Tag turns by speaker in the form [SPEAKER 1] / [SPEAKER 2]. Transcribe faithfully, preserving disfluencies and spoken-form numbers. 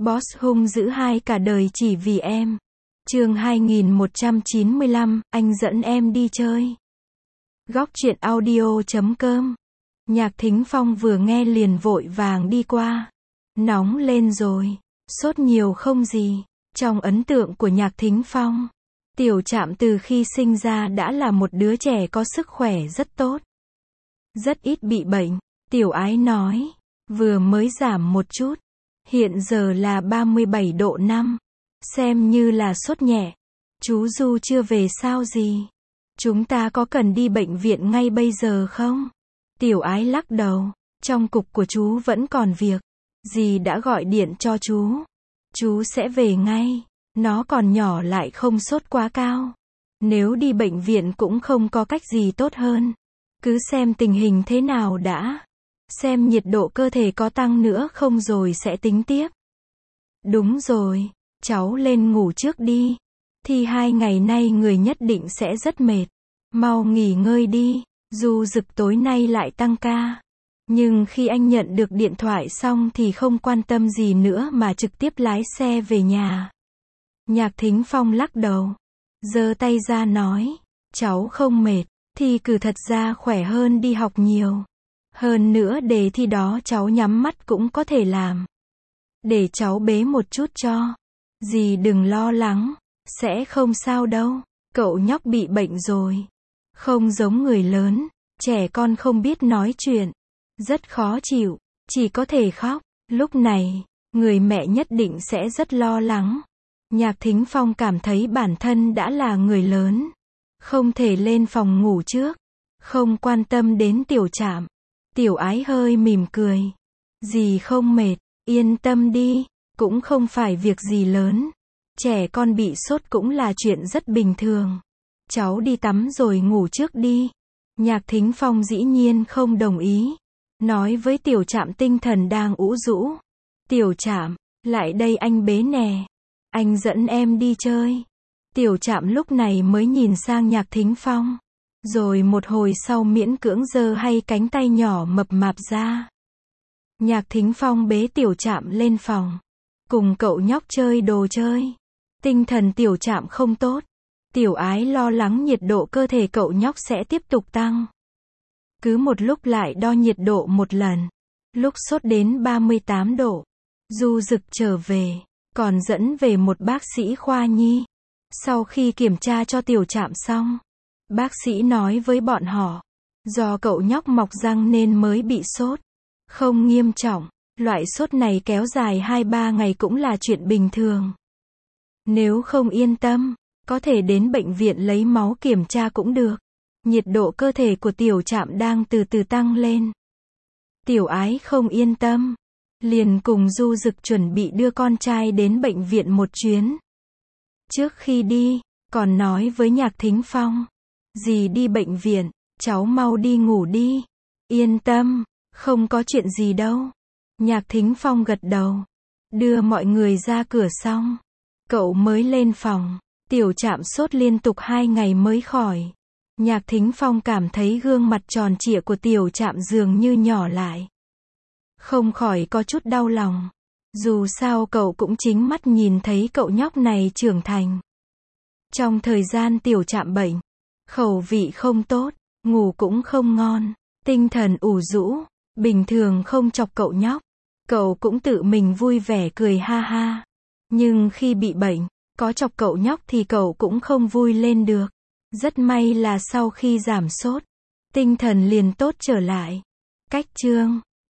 [SPEAKER 1] Boss hung dữ hai cả đời chỉ vì em. Chương hai nghìn một trăm chín mươi lăm, anh dẫn em đi chơi. Góc truyện audio chấm com. Nhạc Thính Phong vừa nghe liền vội vàng đi qua. Nóng lên rồi. Sốt nhiều không gì. Trong ấn tượng của Nhạc Thính Phong, Tiểu Trạm từ khi sinh ra đã là một đứa trẻ có sức khỏe rất tốt. Rất ít bị bệnh. Tiểu Ái nói. Vừa mới giảm một chút. Hiện giờ là ba mươi bảy độ năm. Xem như là sốt nhẹ. Chú Du chưa về sao gì? Chúng ta có cần đi bệnh viện ngay bây giờ không? Tiểu Ái lắc đầu. Trong cục của chú vẫn còn việc. Dì đã gọi điện cho chú. Chú sẽ về ngay. Nó còn nhỏ lại không sốt quá cao. Nếu đi bệnh viện cũng không có cách gì tốt hơn. Cứ xem tình hình thế nào đã. Xem nhiệt độ cơ thể có tăng nữa không rồi sẽ tính tiếp. Đúng rồi, cháu lên ngủ trước đi. Thì hai ngày nay người nhất định sẽ rất mệt. Mau nghỉ ngơi đi. Du Dực tối nay lại tăng ca. Nhưng khi anh nhận được điện thoại xong thì không quan tâm gì nữa mà trực tiếp lái xe về nhà. Nhạc Thính Phong lắc đầu. Giơ tay ra nói. Cháu không mệt. Thì cử thật ra khỏe hơn đi học nhiều. Hơn nữa đề thi đó cháu nhắm mắt cũng có thể làm. Để cháu bế một chút cho. Dì đừng lo lắng. Sẽ không sao đâu. Cậu nhóc bị bệnh rồi. Không giống người lớn. Trẻ con không biết nói chuyện. Rất khó chịu. Chỉ có thể khóc. Lúc này, người mẹ nhất định sẽ rất lo lắng. Nhạc Thính Phong cảm thấy bản thân đã là người lớn. Không thể lên phòng ngủ trước. Không quan tâm đến Tiểu Trạm. Tiểu Ái hơi mỉm cười. Dì không mệt, yên tâm đi, cũng không phải việc gì lớn. Trẻ con bị sốt cũng là chuyện rất bình thường. Cháu đi tắm rồi ngủ trước đi. Nhạc Thính Phong dĩ nhiên không đồng ý. Nói với Tiểu Trạm tinh thần đang ủ rũ. Tiểu Trạm, lại đây anh bế nè. Anh dẫn em đi chơi. Tiểu Trạm lúc này mới nhìn sang Nhạc Thính Phong. Rồi một hồi sau miễn cưỡng giơ hay cánh tay nhỏ mập mạp ra. Nhạc Thính Phong bế Tiểu Trạm lên phòng. Cùng cậu nhóc chơi đồ chơi. Tinh thần Tiểu Trạm không tốt. Tiểu Ái lo lắng nhiệt độ cơ thể cậu nhóc sẽ tiếp tục tăng. Cứ một lúc lại đo nhiệt độ một lần. Lúc sốt đến ba mươi tám độ. Du Dực trở về. Còn dẫn về một bác sĩ khoa nhi. Sau khi kiểm tra cho Tiểu Trạm xong. Bác sĩ nói với bọn họ. Do cậu nhóc mọc răng nên mới bị sốt. Không nghiêm trọng. Loại sốt này kéo dài hai ba ngày cũng là chuyện bình thường. Nếu không yên tâm, có thể đến bệnh viện lấy máu kiểm tra cũng được. Nhiệt độ cơ thể của Tiểu Trạm đang từ từ tăng lên. Tiểu Ái không yên tâm. Liền cùng Du Dực chuẩn bị đưa con trai đến bệnh viện một chuyến. Trước khi đi, còn nói với Nhạc Thính Phong. Dì đi bệnh viện, cháu mau đi ngủ đi. Yên tâm, không có chuyện gì đâu. Nhạc Thính Phong gật đầu. Đưa mọi người ra cửa xong. Cậu mới lên phòng. Tiểu Trạm sốt liên tục hai ngày mới khỏi. Nhạc Thính Phong cảm thấy gương mặt tròn trịa của Tiểu Trạm dường như nhỏ lại. Không khỏi có chút đau lòng. Dù sao cậu cũng chính mắt nhìn thấy cậu nhóc này trưởng thành. Trong thời gian Tiểu Trạm bệnh, khẩu vị không tốt, ngủ cũng không ngon, tinh thần ủ rũ, bình thường không chọc cậu nhóc. Cậu cũng tự mình vui vẻ cười ha ha. Nhưng khi bị bệnh, có chọc cậu nhóc thì cậu cũng không vui lên được. Rất may là sau khi giảm sốt, tinh thần liền tốt trở lại. Cách chương